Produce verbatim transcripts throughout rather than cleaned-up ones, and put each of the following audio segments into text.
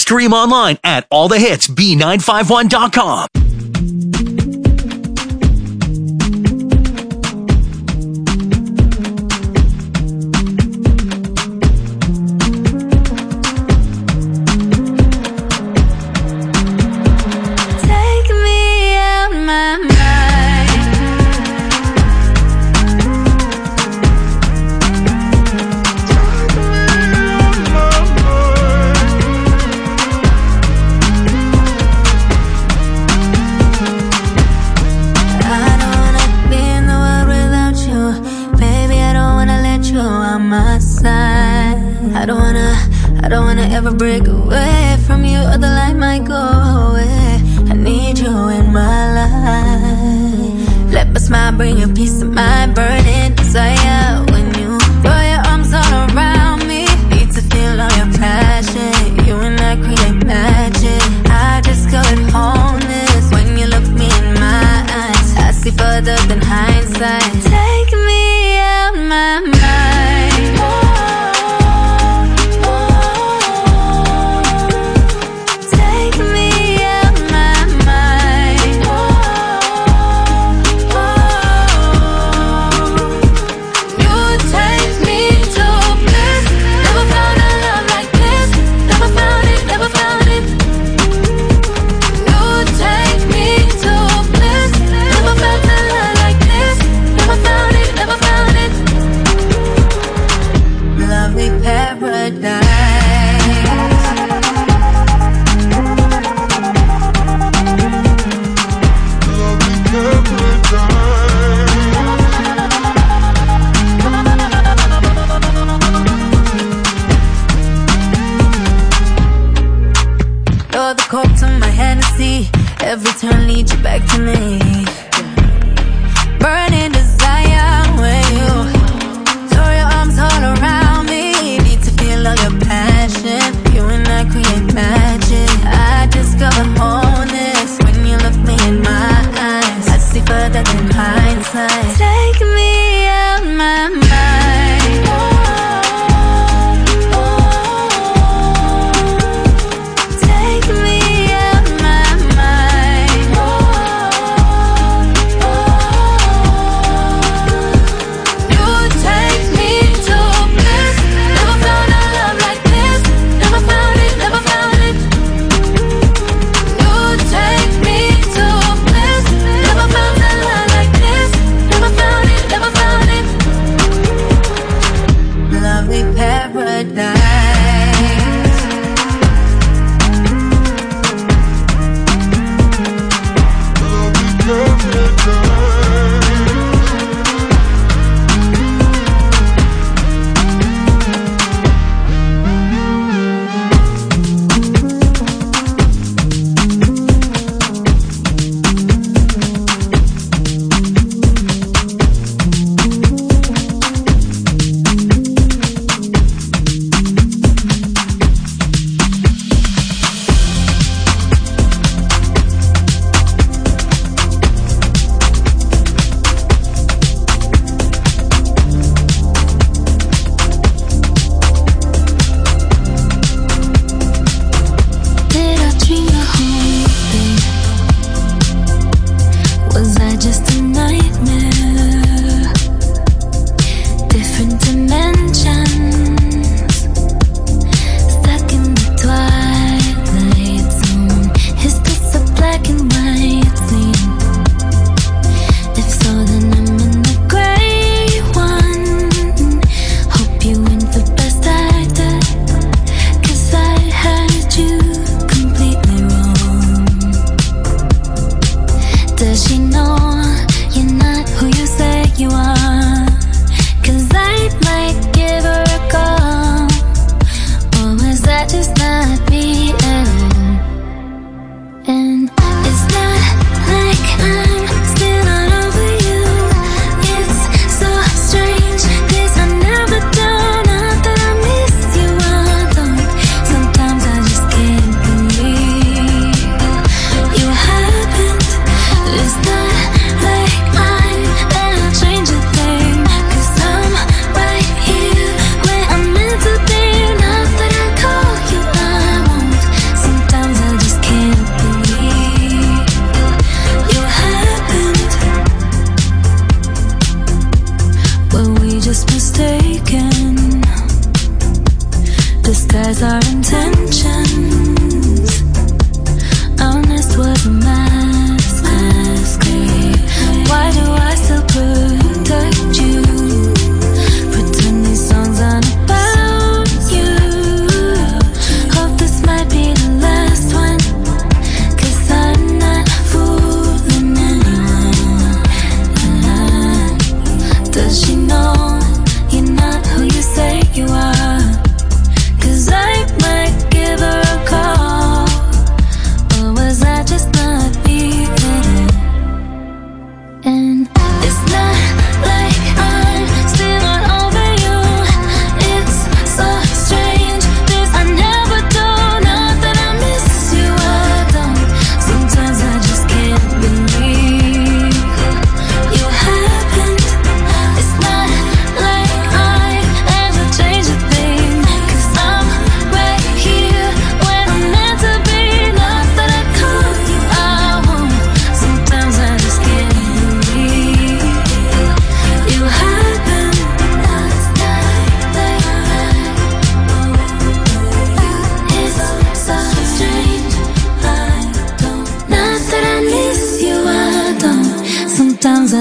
Stream online at all the hits b nine five one dot com. I don't wanna, I don't wanna ever break away from you, or the light might go away. I need you in my life. Let my smile bring you peace of mind, burning desire. When you throw your arms all around me, need to feel all your passion. You and I create magic. I discovered wholeness when you look me in my eyes. I see further than hindsight. Take me out my mind. Every turn leads you back to me. Burning desire when you throw your arms all around me. Need to feel all your passion. You and I create magic. I discover wholeness when you look me in my eyes. I see further than hindsight. Take me out my mind.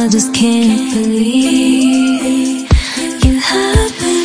I just can't believe you happened.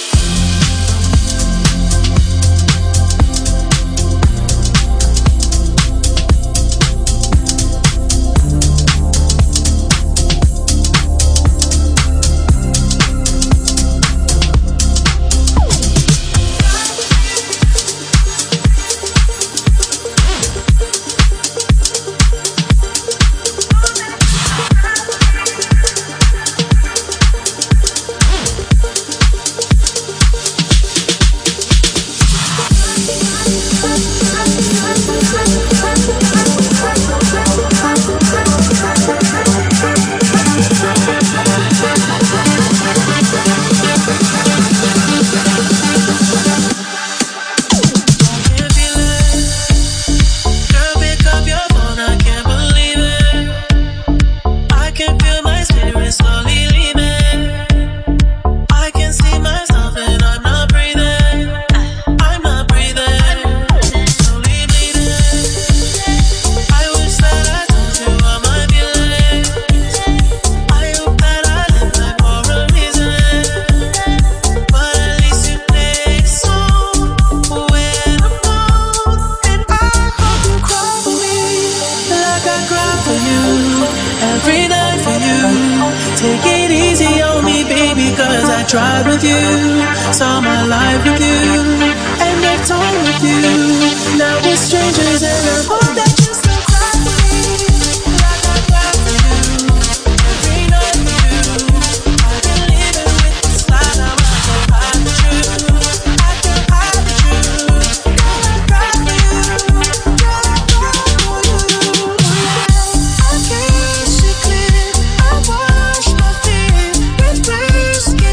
Tried with you, saw my life with you, and I've told with you. Now we're strangers, and I hope that you still cry for me, like I cry for you. Every night for you, I've been living with this lie. Now I can't hide the truth. I can't hide the truth. Girl, I cry for you. Girl, I cry for you. I can't see clear. I wash my fear with biscuit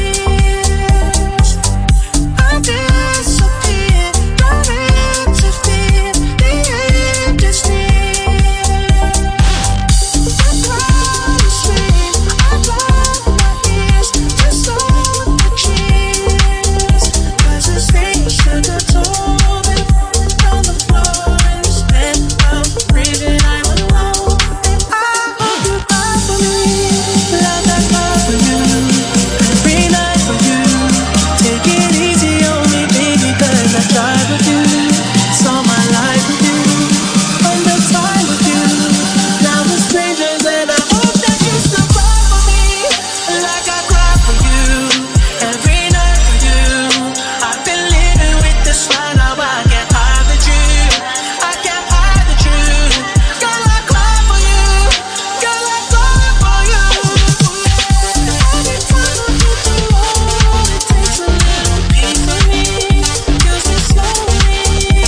tears. I disappear, don't interfere. The end is near. I cry the street, I block my ears to stop the cheers. 'Cause this thing should have told me on the floor instead of breathing. I'm alone, and I hope you cry for me, like I cry for you. Every night for you. Take it easy on me, baby, 'cause I tried with you. Saw my life with you, and the time with you. Now we're strangers, and I hope that you still cry for me, like I cry for you. Every night for you. I've been living with this lie. Now I can't hide the truth. I can't hide the truth. Girl, I cry for you. Girl, I cry for you. Every time I hit the road, it takes a little piece of me. Kills me slowly.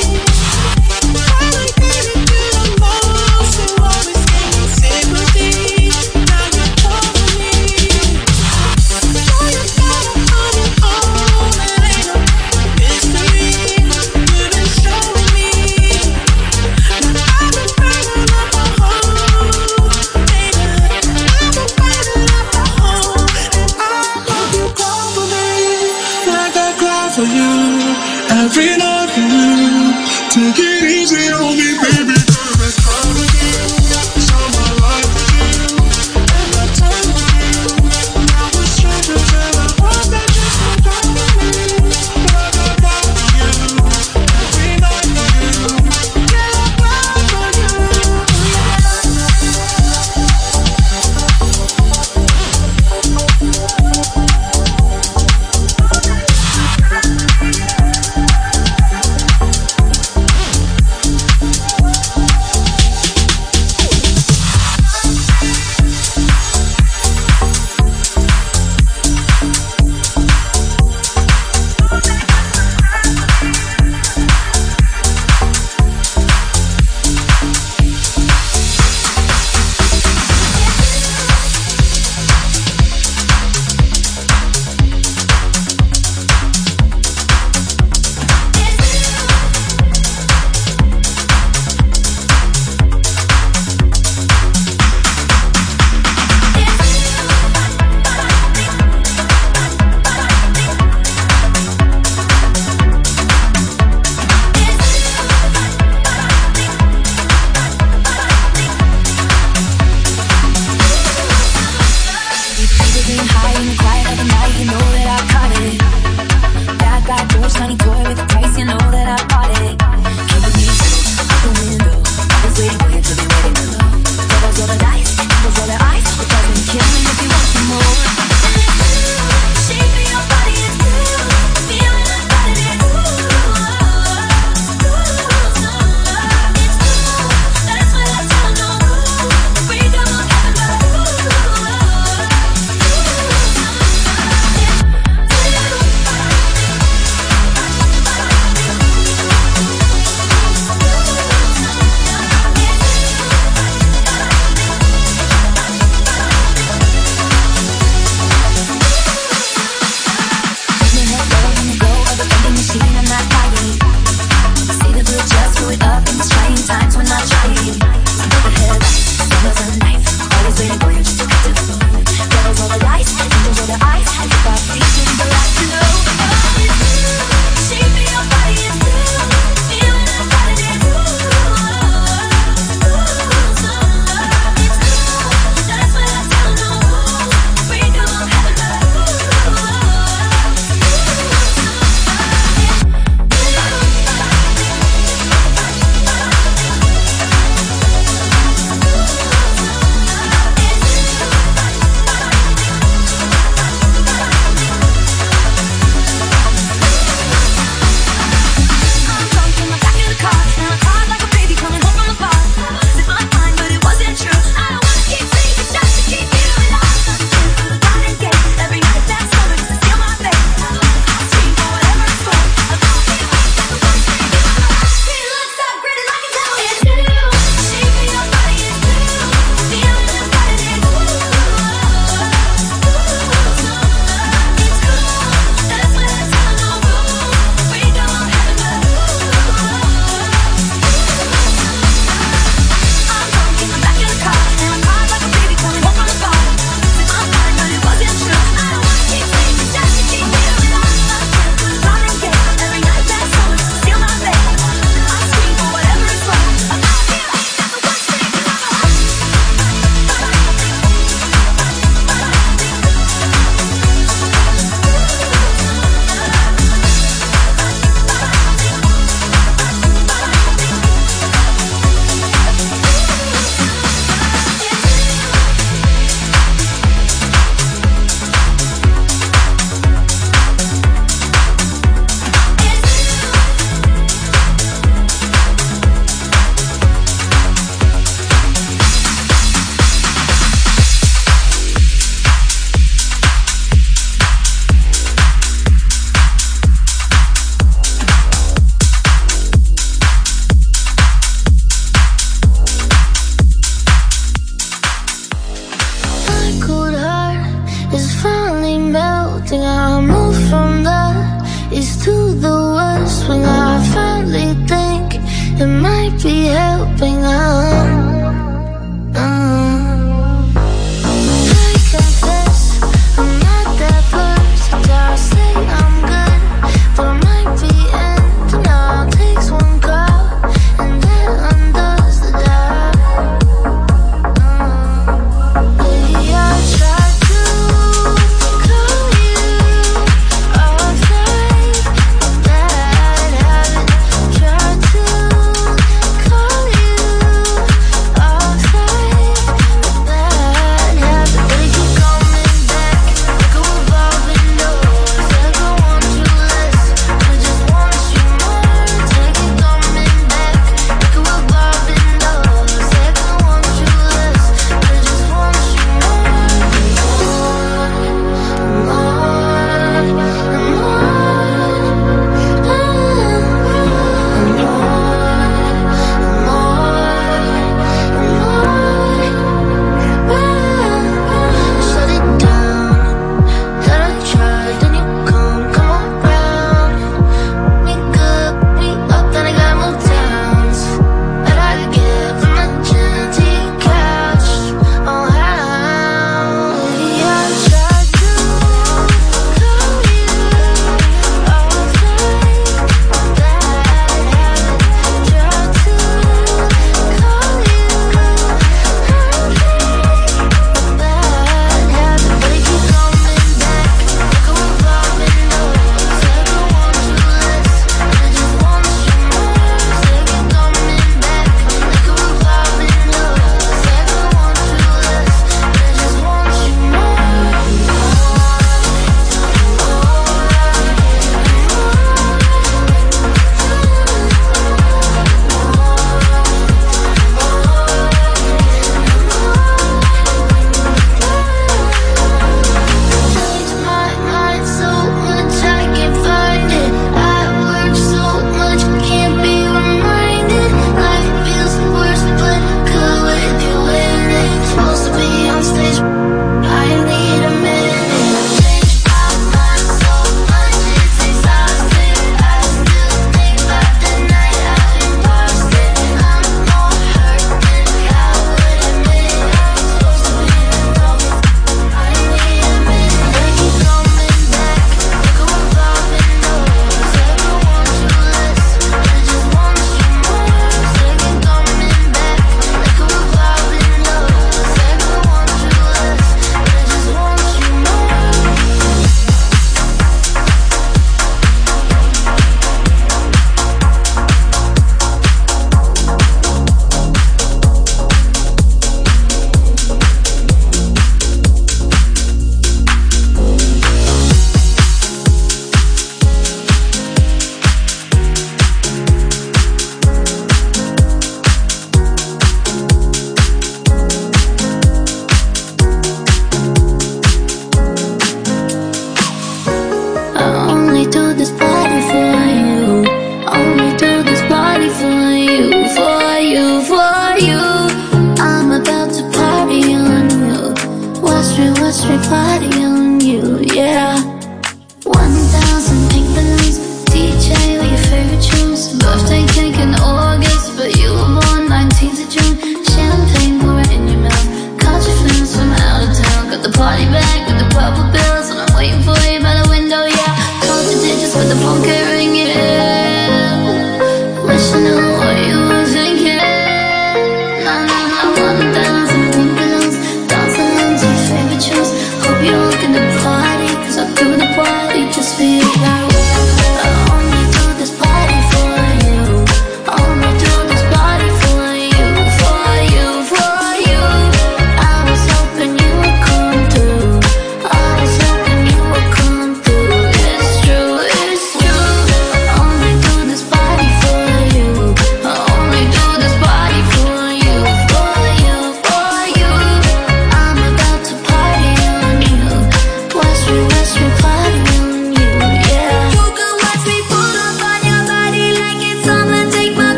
Alligator to the most, you always gave me sympathy. Now you're calling me. Now you got it on your own. It ain't no mystery. You've been showing me. Now I've been burning up a hole, baby. I've been burning up a hole, and I hope you cry for me, like I cry for you. Every night for you. Take it easy on me, baby, 'cause I tried with you. Saw my life with you, and the time with you. Now we're strangers, and I hope that you still cry for me, like I cry for you. Every night for you. Yeah, I cry for you.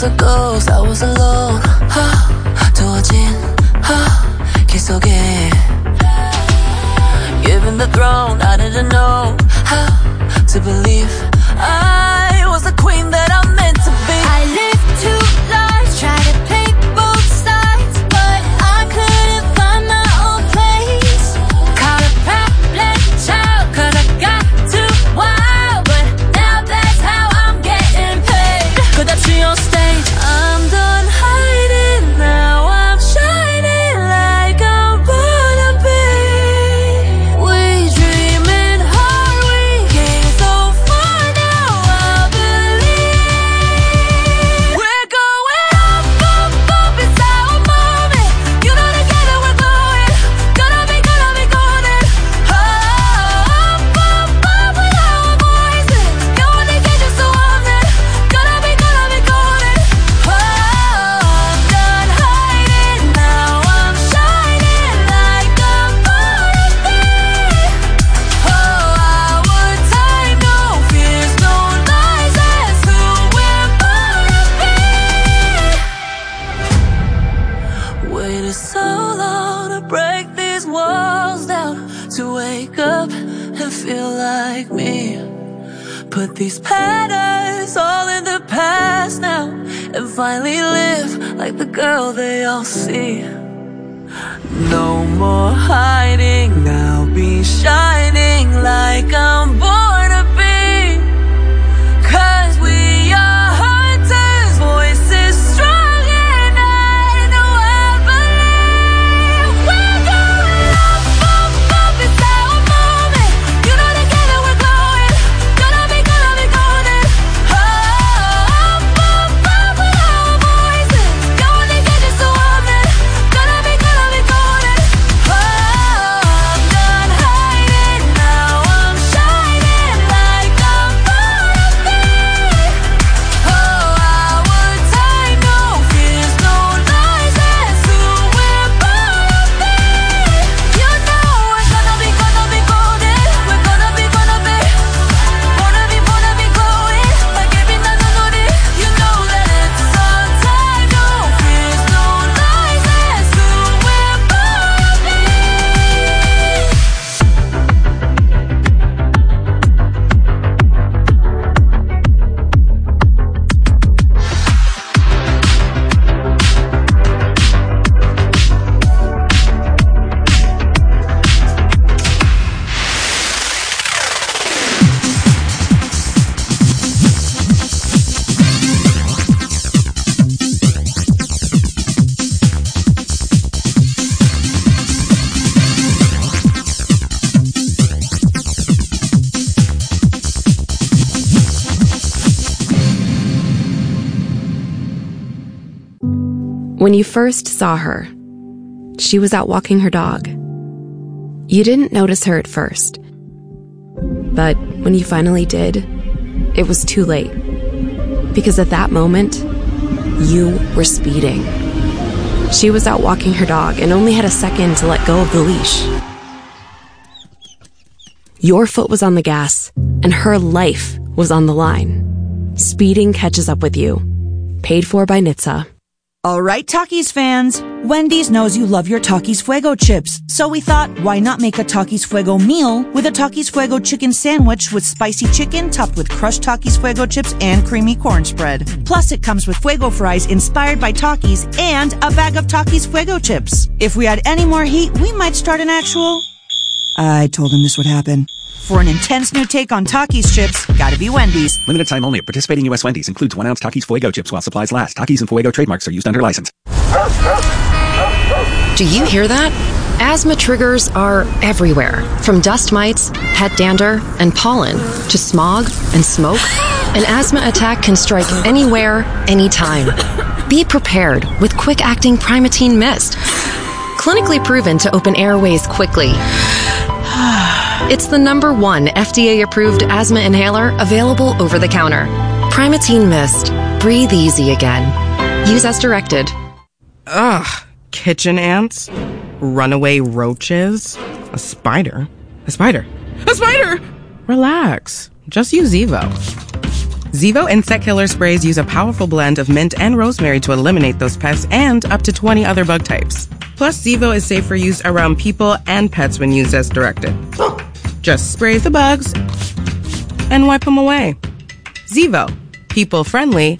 was a ghost, I was alone. 두어진 길 속에 given the throne, I didn't know how to believe I was the queen that I'm meant to be. I lived two lives, tried to play both sides, but I couldn't find my own place. Caught a problem child, cause I got too wild, but now that's how I'm getting paid. 끝없이 on stage, I'm done hiding, now I'm shining like I'm gonna be. We dreaming hard, we came so far, now I believe. We're going up, up, up, it's our moment. You know together we're glowing, gonna be, gonna be golden. Oh, up, up, up with our voices. You wanna get you so often, gonna be, gonna be golden. Oh, I'm done hiding, now I'm shining like I'm gonna be. Oh, our time, no fears, no lies, that's who we're gonna be. Waited so long to break these walls down, to wake up and feel like me. Put these patterns all in the past now, and finally live like the girl they all see. No more hiding, I'll be shining like I'm born to be. Cause we are hunters, voices strong, and I know I believe. We're going up, up, up, it's our moment. You know together we're glowing, gonna be, gonna be golden. Oh, up, up, up with our voices. You wanna get you so often, gonna be, gonna be golden. Oh, I'm done hiding, now I'm shining like I'm gonna be. Oh, our time, no fears, no lies, that's who we're gonna be. You know we're gonna be, gonna be golden. We're gonna be, gonna be, wanna be, wanna be glowing like every night on it. You know that it's our time, no fears, no lies, that's who we're gonna be. When you first saw her, she was out walking her dog. You didn't notice her at first, but when you finally did, it was too late. Because at that moment, you were speeding. She was out walking her dog and only had a second to let go of the leash. Your foot was on the gas, and her life was on the line. Speeding catches up with you. Paid for by N H T S A. All right, Takis fans. Wendy's knows you love your Takis Fuego chips. So we thought, why not make a Takis Fuego meal with a Takis Fuego chicken sandwich with spicy chicken topped with crushed Takis Fuego chips and creamy corn spread. Plus, it comes with Fuego fries inspired by Takis and a bag of Takis Fuego chips. If we had any more heat, we might start an actual... I told him this would happen. For an intense new take on Takis chips, gotta be Wendy's. Limited time only at participating U S Wendy's. Includes one ounce Takis Fuego chips while supplies last. Takis and Fuego trademarks are used under license. Do you hear that? Asthma triggers are everywhere. From dust mites, pet dander, and pollen, to smog and smoke. An asthma attack can strike anywhere, anytime. Be prepared with quick-acting Primatene Mist. Clinically proven to open airways quickly. It's the number one F D A-approved asthma inhaler available over the counter. Primatene Mist. Breathe easy again. Use as directed. Ugh. Kitchen ants? Runaway roaches? A spider? A spider? A spider! Relax. Just use Evo. Zevo insect killer sprays use a powerful blend of mint and rosemary to eliminate those pests and up to twenty other bug types. Plus, Zevo is safe for use around people and pets when used as directed. Just spray the bugs and wipe them away. Zevo, people friendly,